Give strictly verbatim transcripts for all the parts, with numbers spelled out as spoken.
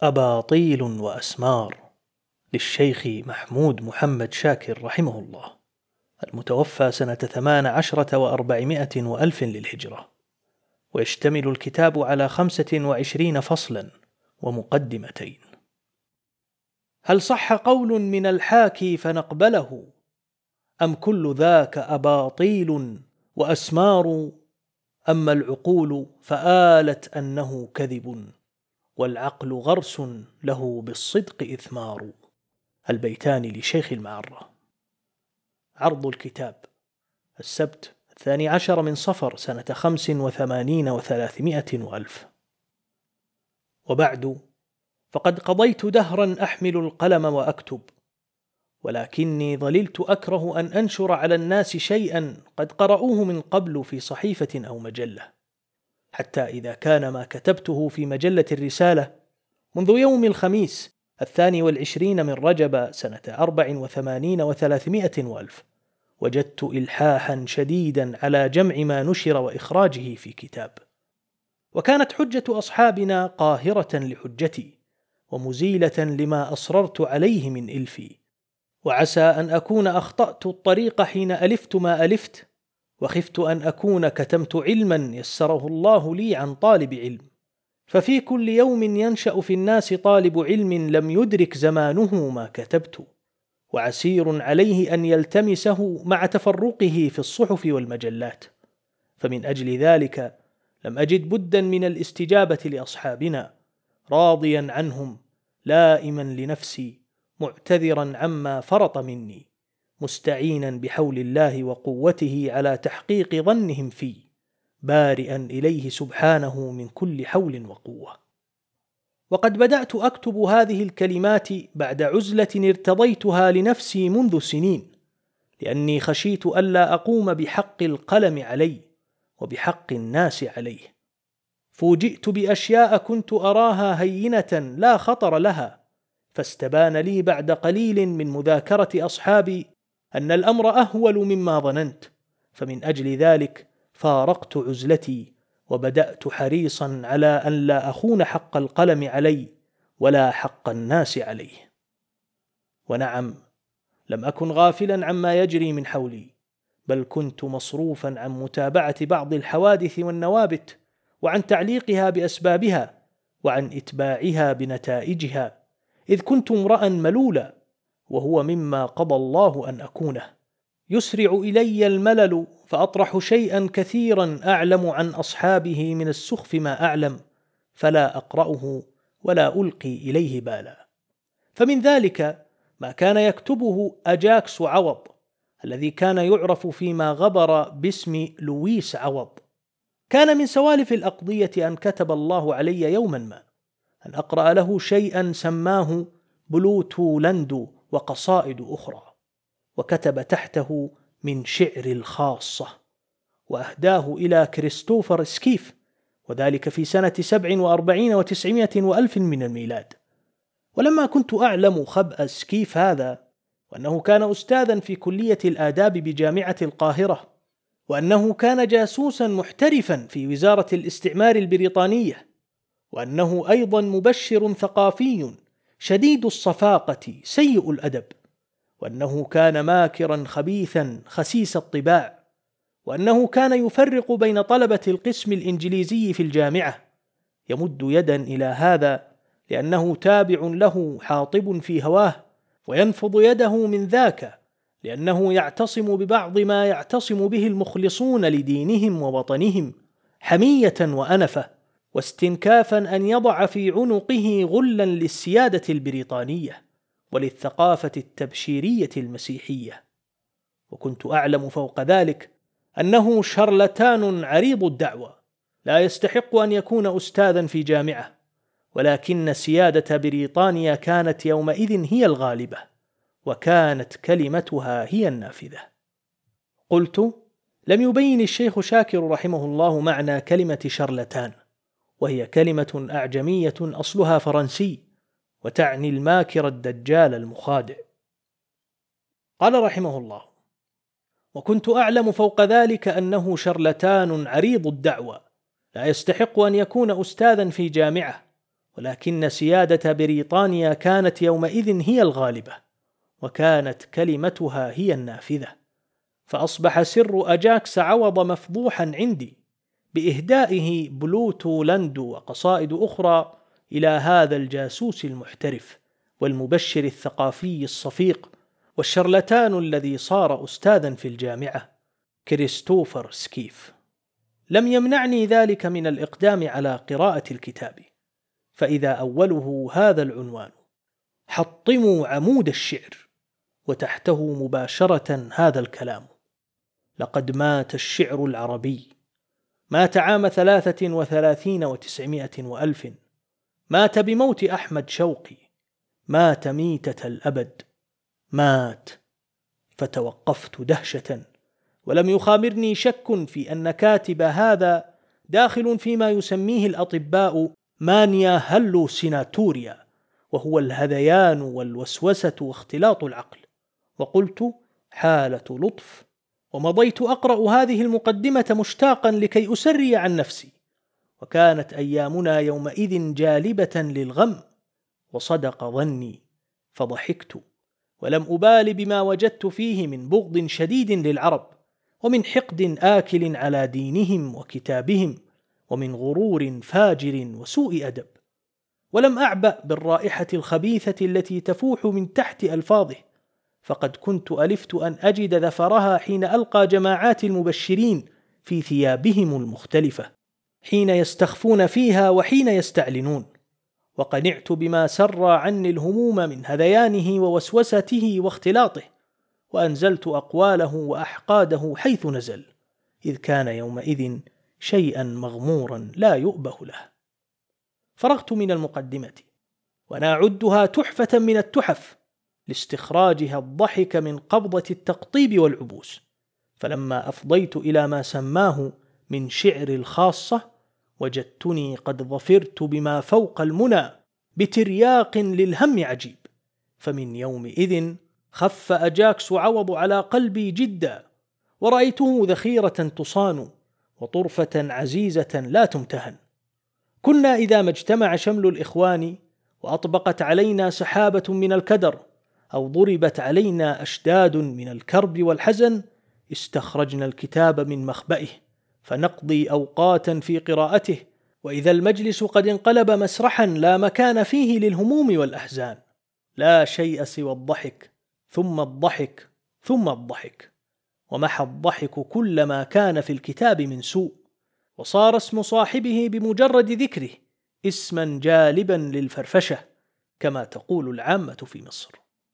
أباطيل وأسمار للشيخ محمود محمد شاكر رحمه الله، المتوفى سنة ثمان عشرة وأربعمائة وألف للهجرة. ويشتمل الكتاب على خمسة وعشرين فصلا ومقدمتين. هل صح قول من الحاكي فنقبله، أم كل ذاك أباطيل وأسمار؟ أما العقول فآلت أنه كذب، والعقل غرس له بالصدق إثمار. البيتان لشيخ المعرة. عرض الكتاب: السبت الثاني عشر من صفر سنة خمس وثمانين وثلاثمائة وألف. وبعد، فقد قضيت دهرا أحمل القلم وأكتب، ولكني ظللت أكره أن أنشر على الناس شيئا قد قرأوه من قبل في صحيفة أو مجلة، حتى إذا كان ما كتبته في مجلة الرسالة منذ يوم الخميس الثاني والعشرين من رجب سنة أربع وثمانين وثلاثمائة وألف، وجدت إلحاحا شديدا على جمع ما نشر وإخراجه في كتاب. وكانت حجة أصحابنا قاهرة لحجتي، ومزيلة لما أصررت عليه من إلفي. وعسى أن أكون أخطأت الطريق حين ألفت ما ألفت، وخفت أن أكون كتمت علما يسره الله لي عن طالب علم، ففي كل يوم ينشأ في الناس طالب علم لم يدرك زمانه ما كتبت، وعسير عليه أن يلتمسه مع تفرقه في الصحف والمجلات. فمن أجل ذلك لم أجد بدا من الاستجابة لأصحابنا، راضيا عنهم، لائما لنفسي، معتذرا عما فرط مني، مستعينا بحول الله وقوته على تحقيق ظنهم في، بارئا إليه سبحانه من كل حول وقوة. وقد بدأت أكتب هذه الكلمات بعد عزلة ارتضيتها لنفسي منذ سنين، لأني خشيت ألا أقوم بحق القلم علي وبحق الناس عليه. فوجئت بأشياء كنت أراها هينة لا خطر لها، فاستبان لي بعد قليل من مذاكرة أصحابي أن الأمر أهول مما ظننت، فمن أجل ذلك فارقت عزلتي، وبدأت حريصا على أن لا أخون حق القلم علي ولا حق الناس عليه. ونعم، لم أكن غافلا عما يجري من حولي، بل كنت مصروفا عن متابعة بعض الحوادث والنوابت، وعن تعليقها بأسبابها، وعن إتباعها بنتائجها، إذ كنت امرأ ملولا، وهو مما قضى الله أن أكونه. يسرع إلي الملل فأطرح شيئا كثيرا أعلم عن أصحابه من السخف ما أعلم، فلا أقرأه ولا ألقي إليه بالا. فمن ذلك ما كان يكتبه أجاكس عوض، الذي كان يعرف فيما غبر باسم لويس عوض. كان من سوالف الأقضية أن كتب الله علي يوما ما أن أقرأ له شيئا سماه بلوتو لندو وقصائد أخرى، وكتب تحته من شعر الخاصة، وأهداه إلى كريستوفر سكيف، وذلك في سنة سبع وأربعين وتسعمائة وألف من الميلاد. ولما كنت أعلم خبأ سكيف هذا، وأنه كان أستاذا في كلية الآداب بجامعة القاهرة، وأنه كان جاسوسا محترفا في وزارة الاستعمار البريطانية، وأنه أيضا مبشر ثقافي شديد الصفاقة سيء الأدب، وأنه كان ماكرا خبيثا خسيس الطباع، وأنه كان يفرق بين طلبة القسم الإنجليزي في الجامعة، يمد يدا إلى هذا لأنه تابع له حاطب في هواه، وينفض يده من ذاك لأنه يعتصم ببعض ما يعتصم به المخلصون لدينهم ووطنهم، حمية وأنفة، واستنكافا أن يضع في عنقه غلا للسيادة البريطانية وللثقافة التبشيرية المسيحية. وكنت أعلم فوق ذلك أنه شرلتان عريض الدعوة، لا يستحق أن يكون أستاذا في جامعة، ولكن سيادة بريطانيا كانت يومئذ هي الغالبة، وكانت كلمتها هي النافذة. قلت: لم يبين الشيخ شاكر رحمه الله معنى كلمة شرلتان، وهي كلمة أعجمية أصلها فرنسي، وتعني الماكر الدجال المخادع. قال رحمه الله: وكنت أعلم فوق ذلك أنه شرلتان عريض الدعوة، لا يستحق أن يكون أستاذا في جامعة، ولكن سيادة بريطانيا كانت يومئذ هي الغالبة، وكانت كلمتها هي النافذة. فأصبح سر أجاكس عوض مفضوحا عندي بإهدائه بلوتو لندو وقصائد أخرى إلى هذا الجاسوس المحترف والمبشر الثقافي الصفيق والشرلتان الذي صار أستاذا في الجامعة، كريستوفر سكيف. لم يمنعني ذلك من الإقدام على قراءة الكتاب، فإذا أوله هذا العنوان: حطموا عمود الشعر، وتحته مباشرة هذا الكلام: لقد مات الشعر العربي، مات عام ثلاثة وثلاثين وتسعمائة وألف، مات بموت أحمد شوقي، مات ميتة الأبد، مات. فتوقفت دهشة، ولم يخامرني شك في أن كاتب هذا داخل فيما يسميه الأطباء مانيا هلوسيناتوريا، وهو الهذيان والوسوسة واختلاط العقل. وقلت: حالة لطف. ومضيت أقرأ هذه المقدمة مشتاقا لكي أسري عن نفسي. وكانت أيامنا يومئذ جالبة للغم، وصدق ظني فضحكت، ولم أبال بما وجدت فيه من بغض شديد للعرب، ومن حقد آكل على دينهم وكتابهم، ومن غرور فاجر وسوء أدب. ولم أعبأ بالرائحة الخبيثة التي تفوح من تحت ألفاظه، فقد كنت ألفت أن أجد ذفرها حين ألقى جماعات المبشرين في ثيابهم المختلفة، حين يستخفون فيها وحين يستعلنون. وقنعت بما سر عني الهموم من هذيانه ووسوسته واختلاطه، وأنزلت أقواله وأحقاده حيث نزل، إذ كان يومئذ شيئا مغمورا لا يؤبه له. فرغت من المقدمة، وأنا أعدها تحفة من التحف لاستخراجها الضحك من قبضة التقطيب والعبوس. فلما أفضيت إلى ما سماه من شعر الخاصة، وجدتني قد ظفرت بما فوق المنى بترياق للهم عجيب. فمن يومئذ خف أجاكس عوض على قلبي جدا، ورأيته ذخيرة تصان وطرفة عزيزة لا تمتهن. كنا إذا ما اجتمع شمل الإخوان وأطبقت علينا سحابة من الكدر، أو ضربت علينا أشداد من الكرب والحزن، استخرجنا الكتاب من مخبئه فنقضي أوقاتا في قراءته، وإذا المجلس قد انقلب مسرحا لا مكان فيه للهموم والأحزان، لا شيء سوى الضحك، ثم الضحك، ثم الضحك. ومحى الضحك كل ما كان في الكتاب من سوء، وصار اسم صاحبه بمجرد ذكره اسما جالبا للفرفشة، كما تقول العامة في مصر.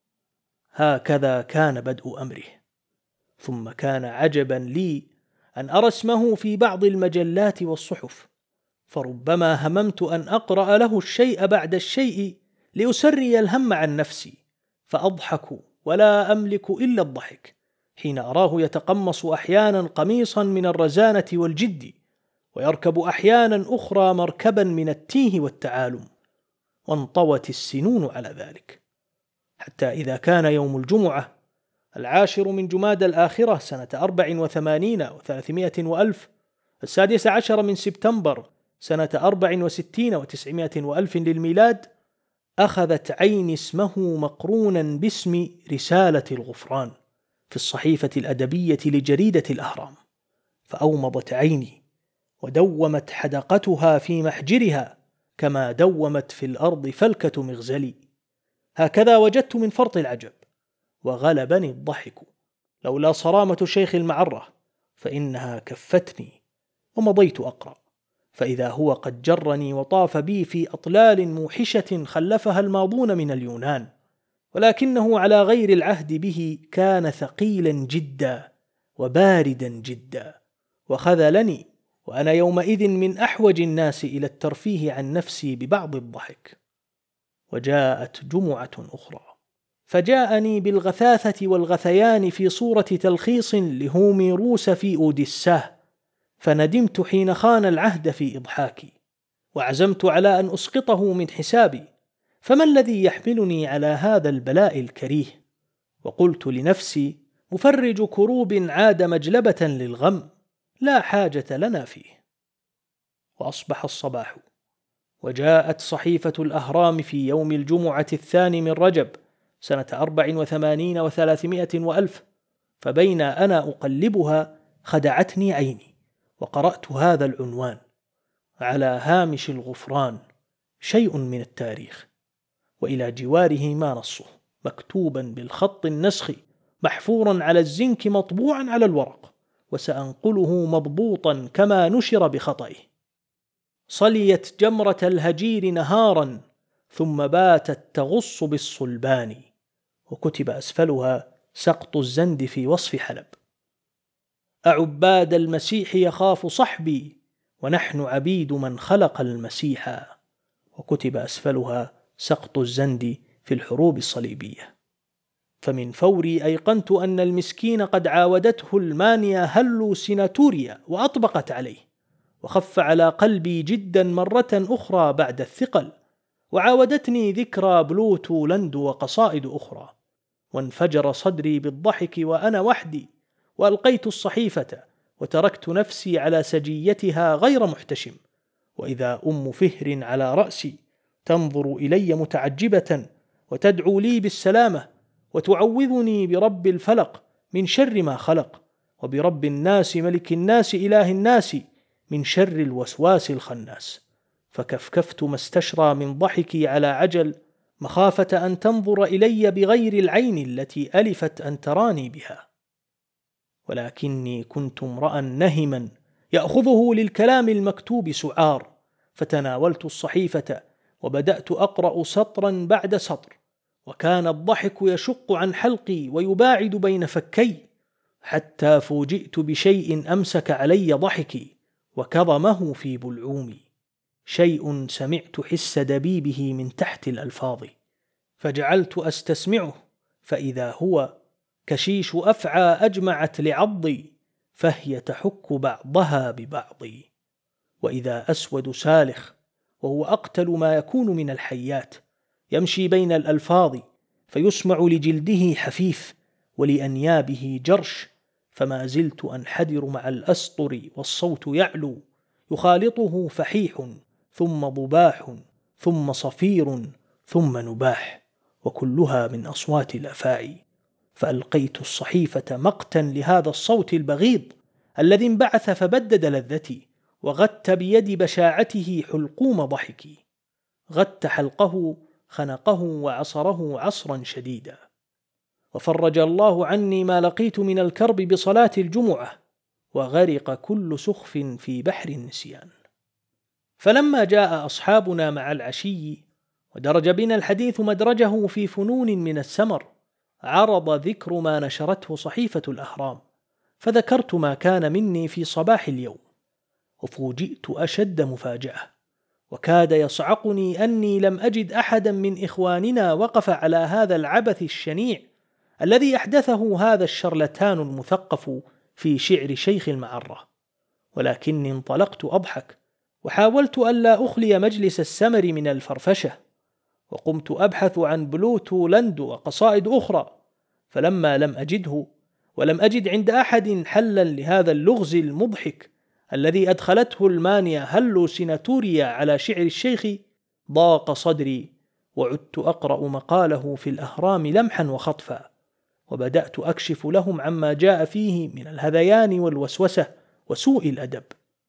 هكذا كان بدء أمره. ثم كان عجبا لي أن أرى اسمه في بعض المجلات والصحف، فربما هممت أن أقرأ له الشيء بعد الشيء لأسري الهم عن نفسي، فأضحك ولا أملك إلا الضحك حين أراه يتقمص أحيانا قميصا من الرزانة والجد، ويركب أحيانا أخرى مركبا من التيه والتعالم. وانطوت السنون على ذلك، حتى إذا كان يوم الجمعة العاشر من جماد الآخرة سنة أربع وثمانين وثلاثمائة وألف، السادس عشر من سبتمبر سنة أربع وستين وتسعمائة وألف للميلاد، أخذت عيني اسمه مقرونا باسم رسالة الغفران في الصحيفة الأدبية لجريدة الأهرام، فأومضت عيني ودومت حدقتها في محجرها كما دومت في الأرض فلكة مغزلي. هكذا وجدت من فرط العجب، وغلبني الضحك لولا صرامة شيخ المعرة، فإنها كفتني. ومضيت أقرأ، فإذا هو قد جرني وطاف بي في أطلال موحشة خلفها الماضون من اليونان، ولكنه على غير العهد به كان ثقيلا جدا وباردا جدا، وخذلني، وأنا يومئذ من أحوج الناس إلى الترفيه عن نفسي ببعض الضحك. وجاءت جمعة أخرى، فجاءني بالغثاثة والغثيان في صورة تلخيص لهوميروس في أوديساه، فندمت حين خان العهد في إضحاكي، وعزمت على أن أسقطه من حسابي، فما الذي يحملني على هذا البلاء الكريه؟ وقلت لنفسي: مفرج كروب عاد مجلبة للغم، لا حاجة لنا فيه. وأصبح الصباح، وجاءت صحيفة الأهرام في يوم الجمعة الثاني من رجب سنة أربع وثمانين وثلاثمائة وألف، فبين أنا أقلبها خدعتني عيني وقرأت هذا العنوان: على هامش الغفران شيء من التاريخ، وإلى جواره ما نصه مكتوبا بالخط النسخي محفورا على الزنك مطبوعا على الورق، وسأنقله مضبوطا كما نشر بخطئه: صليت جمرة الهجير نهارا ثم باتت تغص بالصلبان. وكتب أسفلها سقط الزند في وصف حلب: أعباد المسيح يخاف صحبي ونحن عبيد من خلق المسيحا. وكتب أسفلها سقط الزند في الحروب الصليبية. فمن فوري أيقنت أن المسكين قد عاودته المانيا هلو سيناتوريا وأطبقت عليه، وخف على قلبي جدا مرة أخرى بعد الثقل، وعاودتني ذكرى بلوتو لند وقصائد أخرى، وانفجر صدري بالضحك وأنا وحدي، وألقيت الصحيفة وتركت نفسي على سجيتها غير محتشم، وإذا أم فهر على رأسي تنظر إلي متعجبة وتدعو لي بالسلامة، وتعوذني برب الفلق من شر ما خلق، وبرب الناس ملك الناس إله الناس من شر الوسواس الخناس. فكفكفت ما استشرى من ضحكي على عجل، مخافة أن تنظر إلي بغير العين التي ألفت أن تراني بها. ولكني كنت امرأ نهما يأخذه للكلام المكتوب سعار، فتناولت الصحيفة وبدأت أقرأ سطرا بعد سطر، وكان الضحك يشق عن حلقي ويباعد بين فكي، حتى فوجئت بشيء أمسك علي ضحكي وكظمه في بلعومي، شيء سمعت حس دبيبه من تحت الألفاظ، فجعلت أستسمعه، فإذا هو كشيش أفعى أجمعت لعضي، فهي تحك بعضها ببعض. وإذا أسود سالخ، وهو أقتل ما يكون من الحيات، يمشي بين الألفاظ، فيسمع لجلده حفيف ولأنيابه جرش، فما زلت أنحدر مع الأسطر والصوت يعلو، يخالطه فحيح ثم ضباح ثم صفير ثم نباح، وكلها من أصوات الأفاعي. فألقيت الصحيفة مقتا لهذا الصوت البغيض الذي انبعث فبدد لذتي، وغت بيد بشاعته حلقوم ضحكي، غت حلقه خنقه وعصره عصرا شديدا. وفرج الله عني ما لقيت من الكرب بصلاة الجمعة، وغرق كل سخف في بحر النسيان. فلما جاء أصحابنا مع العشي ودرج بنا الحديث مدرجه في فنون من السمر، عرض ذكر ما نشرته صحيفة الأهرام، فذكرت ما كان مني في صباح اليوم، وفوجئت أشد مفاجأة، وكاد يصعقني أني لم أجد أحدا من إخواننا وقف على هذا العبث الشنيع الذي أحدثه هذا الشرلتان المثقف في شعر شيخ المعرة. ولكني انطلقت أضحك، وحاولت ألا أخلي مجلس السمر من الفرفشة، وقمت أبحث عن بلوتو لند وقصائد أخرى، فلما لم أجده، ولم أجد عند أحد حلا لهذا اللغز المضحك الذي أدخلته المانيا هلو سيناتوريا على شعر الشيخ، ضاق صدري، وعدت أقرأ مقاله في الأهرام لمحا وخطفا، وبدأت أكشف لهم عما جاء فيه من الهذيان والوسوسة وسوء الأدب.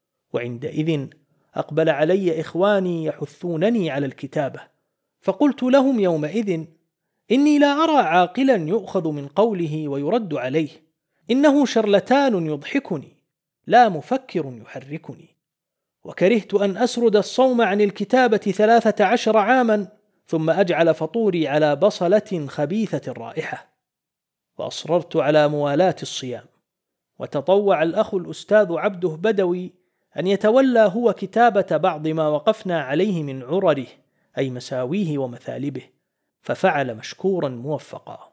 وعندئذ أقبل علي إخواني يحثونني على الكتابة، فقلت لهم يومئذ: إني لا أرى عاقلا يؤخذ من قوله ويرد عليه، إنه شرلتان يضحكني لا مفكر يحركني. وكرهت أن أسرد الصوم عن الكتابة ثلاثة عشر عاما ثم أجعل فطوري على بصلة خبيثة الرائحة، وأصررت على موالاة الصيام. وتطوع الأخ الأستاذ عبده بدوي أن يتولى هو كتابة بعض ما وقفنا عليه من عرره، أي مساويه ومثالبه، ففعل مشكورا موفقا.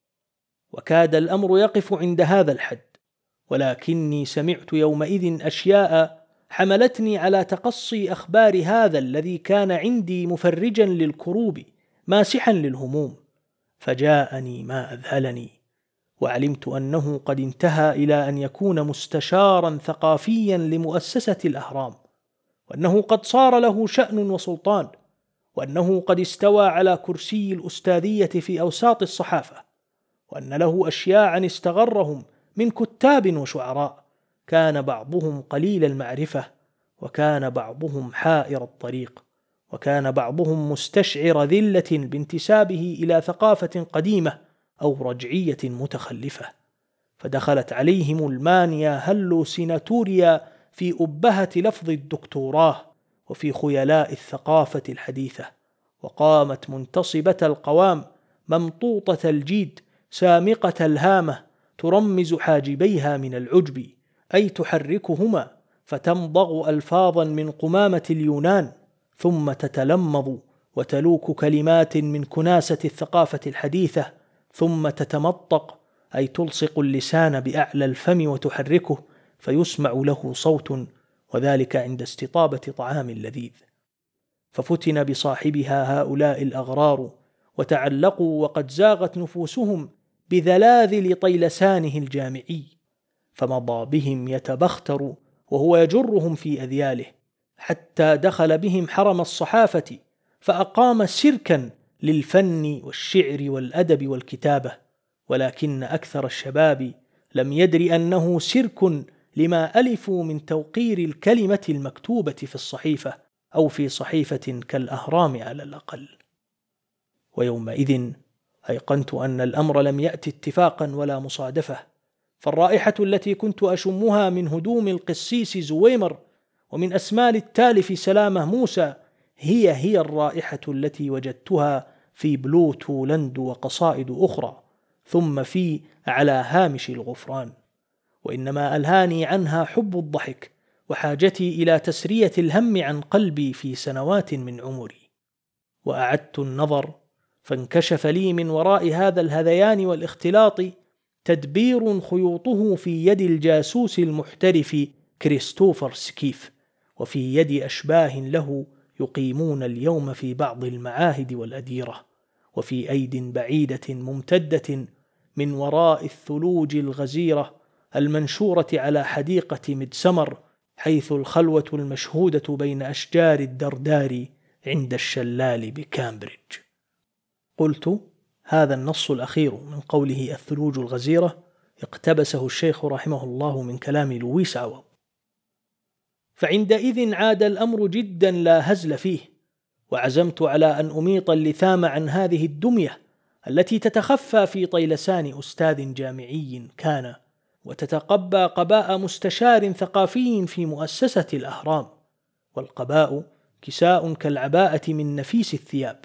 وكاد الأمر يقف عند هذا الحد، ولكني سمعت يومئذ أشياء حملتني على تقصي أخبار هذا الذي كان عندي مفرجا للكروب ماسحا للهموم، فجاءني ما أذهلني، وعلمت أنه قد انتهى إلى أن يكون مستشارا ثقافيا لمؤسسة الأهرام، وأنه قد صار له شأن وسلطان، وأنه قد استوى على كرسي الأستاذية في أوساط الصحافة، وأن له أشياعا استغرهم من كتاب وشعراء، كان بعضهم قليل المعرفة، وكان بعضهم حائر الطريق، وكان بعضهم مستشعر ذلة بانتسابه إلى ثقافة قديمة أو رجعية متخلفة، فدخلت عليهم المانيا هلوسيناتوريا في أبهة لفظ الدكتوراه وفي خيلاء الثقافة الحديثة، وقامت منتصبة القوام ممطوطة الجيد سامقة الهامة ترمز حاجبيها من العجب، أي تحركهما فتمضغ ألفاظا من قمامة اليونان، ثم تتلمض وتلوك كلمات من كناسة الثقافة الحديثة، ثم تتمطق، أي تلصق اللسان بأعلى الفم وتحركه فيسمع له صوت، وذلك عند استطابة طعام لذيذ. ففتن بصاحبها هؤلاء الأغرار، وتعلقوا وقد زاغت نفوسهم بذلاذل طيلسانه الجامعي، فمضى بهم يتبختر وهو يجرهم في أذياله، حتى دخل بهم حرم الصحافة فأقام سركا للفن والشعر والأدب والكتابة، ولكن أكثر الشباب لم يدر أنه سرك لما ألفوا من توقير الكلمة المكتوبة في الصحيفة أو في صحيفة كالأهرام على الأقل. ويومئذ أيقنت أن الأمر لم يأتي اتفاقا ولا مصادفة، فالرائحة التي كنت أشمها من هدوم القسيس زويمر ومن أسمال التالف سلامة موسى هي هي الرائحة التي وجدتها في بلوتو لند وقصائد أخرى، ثم في على هامش الغفران، وإنما ألهاني عنها حب الضحك وحاجتي إلى تسرية الهم عن قلبي في سنوات من عمري. وأعدت النظر فانكشف لي من وراء هذا الهذيان والاختلاط تدبير خيوطه في يد الجاسوس المحترف كريستوفر سكيف، وفي يد أشباه له يقيمون اليوم في بعض المعاهد والأديرة، وفي أيد بعيدة ممتدة من وراء الثلوج الغزيرة المنشورة على حديقة ميدسمر، حيث الخلوة المشهودة بين أشجار الدردار عند الشلال بكامبريدج. قلت: هذا النص الأخير من قوله الثلوج الغزيرة اقتبسه الشيخ رحمه الله من كلام لويس عوض. فعندئذ عاد الأمر جدا لا هزل فيه، وعزمت على أن أميط اللثام عن هذه الدمية التي تتخفى في طيلسان أستاذ جامعي كان، وتتقبى قباء مستشار ثقافي في مؤسسة الأهرام، والقباء كساء كالعباءة من نفيس الثياب،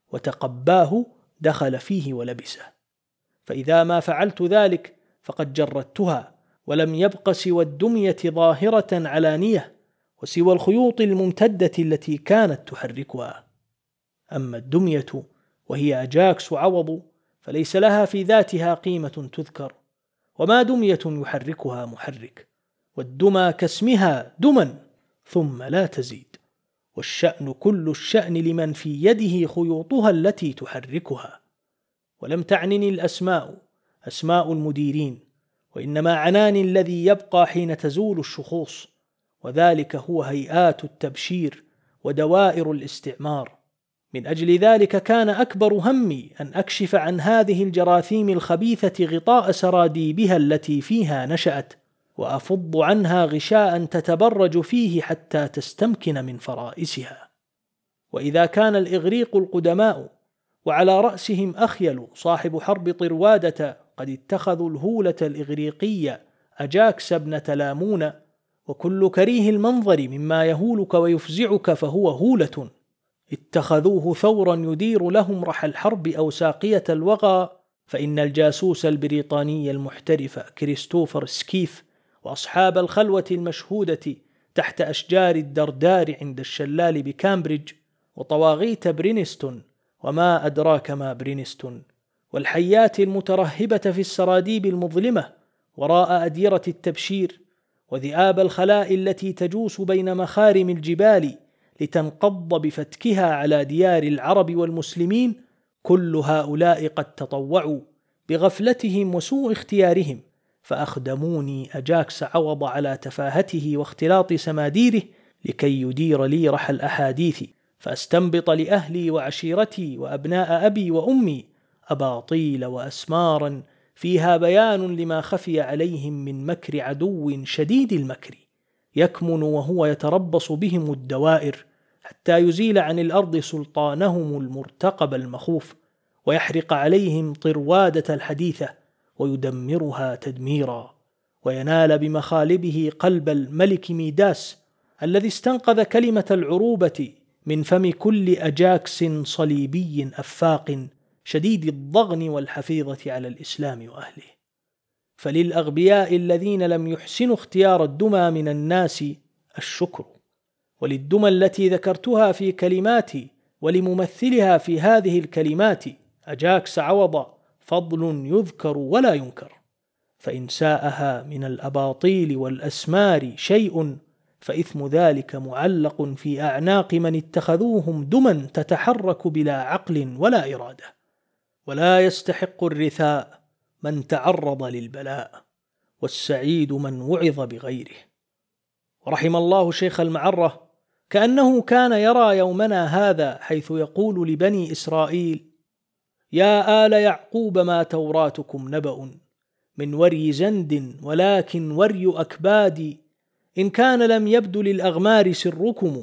وتقباه دخل فيه ولبسه، فإذا ما فعلت ذلك فقد جردتها، ولم يبق سوى الدمية ظاهرة علانية، وسوى الخيوط الممتدة التي كانت تحركها. أما الدمية وهي أجاكس عوض فليس لها في ذاتها قيمة تذكر، وما دمية يحركها محرك، والدمى كاسمها دما ثم لا تزيد، والشأن كل الشأن لمن في يده خيوطها التي تحركها. ولم تعنني الأسماء أسماء المديرين، وإنما عناني الذي يبقى حين تزول الشخوص، وذلك هو هيئات التبشير ودوائر الاستعمار. من أجل ذلك كان أكبر همي أن أكشف عن هذه الجراثيم الخبيثة غطاء سراديبها التي فيها نشأت، وأفض عنها غشاء تتبرج فيه حتى تستمكن من فرائسها. وإذا كان الإغريق القدماء وعلى رأسهم أخيل صاحب حرب طروادة قد اتخذوا الهولة الإغريقية أجاكس بن تلامون، وكل كريه المنظر مما يهولك ويفزعك فهو هولة، اتخذوه ثورا يدير لهم رح الحرب أو ساقية الوغى، فإن الجاسوس البريطاني المحترف كريستوفر سكيف وأصحاب الخلوة المشهودة تحت أشجار الدردار عند الشلال بكامبريدج، وطواغيت برينستون وما أدراك ما برينستون، والحيات المترهبة في السراديب المظلمة وراء أديرة التبشير، وذئاب الخلاء التي تجوس بين مخارم الجبال لتنقض بفتكها على ديار العرب والمسلمين، كل هؤلاء قد تطوعوا بغفلتهم وسوء اختيارهم فأخدموني أجاكس عوض على تفاهته واختلاط سماديره لكي يدير لي رحى الأحاديث، فأستنبط لأهلي وعشيرتي وأبناء أبي وأمي أباطيل وأسمارا فيها بيان لما خفي عليهم من مكر عدو شديد المكر، يكمن وهو يتربص بهم الدوائر حتى يزيل عن الأرض سلطانهم المرتقب المخوف، ويحرق عليهم طروادة الحديثة ويدمرها تدميرا، وينال بمخالبه قلب الملك ميداس الذي استنقذ كلمة العروبة من فم كل أجاكس صليبي أفاق شديد الضغن والحفيظة على الإسلام وأهله. فللأغبياء الذين لم يحسنوا اختيار الدمى من الناس الشكر، وللدمى التي ذكرتها في كلماتي ولممثلها في هذه الكلمات أجاكس عوض فضل يذكر ولا ينكر، فإن ساءها من الأباطيل والأسمار شيء فإثم ذلك معلق في أعناق من اتخذوهم دما تتحرك بلا عقل ولا إرادة. ولا يستحق الرثاء من تعرض للبلاء، والسعيد من وعظ بغيره. ورحم الله شيخ المعرة، كأنه كان يرى يومنا هذا حيث يقول لبني إسرائيل: يا آل يعقوب ما توراتكم نبأ من وري زند ولكن وري أكباد، إن كان لم يبد للأغمار سركم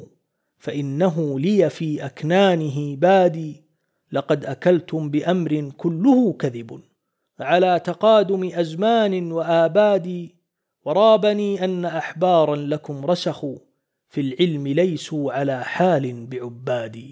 فإنه لي في أكنانه بادي، لقد أكلتم بأمر كله كذب على تقادم أزمان وآباد، ورابني أن أحبارا لكم رسخوا في العلم ليسوا على حال بعبادي.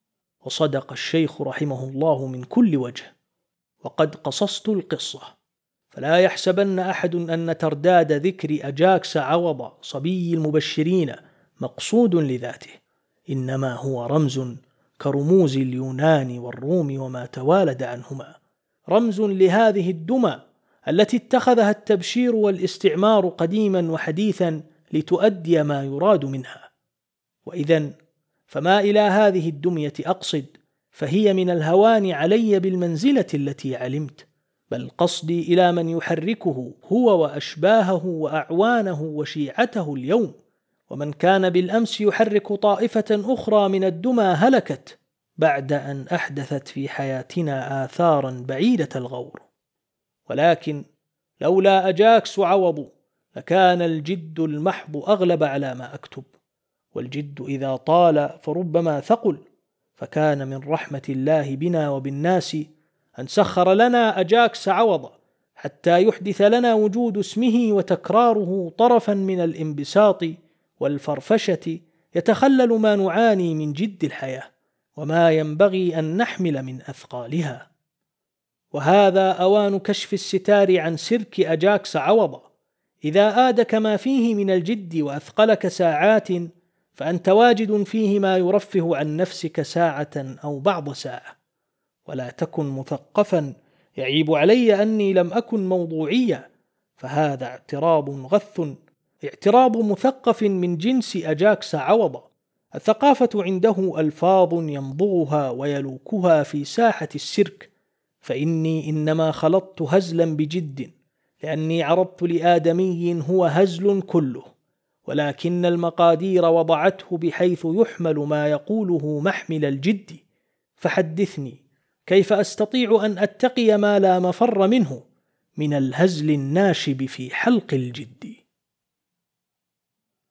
وصدق الشيخ رحمه الله من كل وجه، وقد قصصت القصة، فلا يحسبن أحد أن ترداد ذكر أجاكس عوض صبي المبشرين مقصود لذاته، إنما هو رمز كرموز اليونان والروم وما توالد عنهما، رمز لهذه الدمى التي اتخذها التبشير والاستعمار قديما وحديثا لتؤدي ما يراد منها. وإذن فما إلى هذه الدمية أقصد، فهي من الهوان علي بالمنزلة التي علمت، بل قصدي إلى من يحركه هو وأشباهه وأعوانه وشيعته اليوم، ومن كان بالأمس يحرك طائفة أخرى من الدمى هلكت بعد أن أحدثت في حياتنا آثارا بعيدة الغور. ولكن لولا أجاكس عوض لكان الجد المحض أغلب على ما أكتب، والجد إذا طال فربما ثقل، فكان من رحمة الله بنا وبالناس أن سخر لنا أجاكس عوض حتى يحدث لنا وجود اسمه وتكراره طرفا من الانبساط والفرفشة يتخلل ما نعاني من جد الحياة وما ينبغي أن نحمل من أثقالها. وهذا أوان كشف الستار عن سرك أجاكس عوض. إذا آدك ما فيه من الجد وأثقلك ساعات فأنت واجد فيه ما يرفه عن نفسك ساعة أو بعض ساعة، ولا تكن مثقفا يعيب علي أني لم أكن موضوعيا، فهذا اعتراض غث، اعتراض مثقف من جنس أجاكس عوض. الثقافة عنده ألفاظ يمضغها ويلوكها في ساحة السرك، فإني إنما خلطت هزلا بجد، لأني عرضت لآدمي هو هزل كله، ولكن المقادير وضعته بحيث يحمل ما يقوله محمل الجد. فحدثني كيف أستطيع أن أتقي ما لا مفر منه من الهزل الناشب في حلق الجد.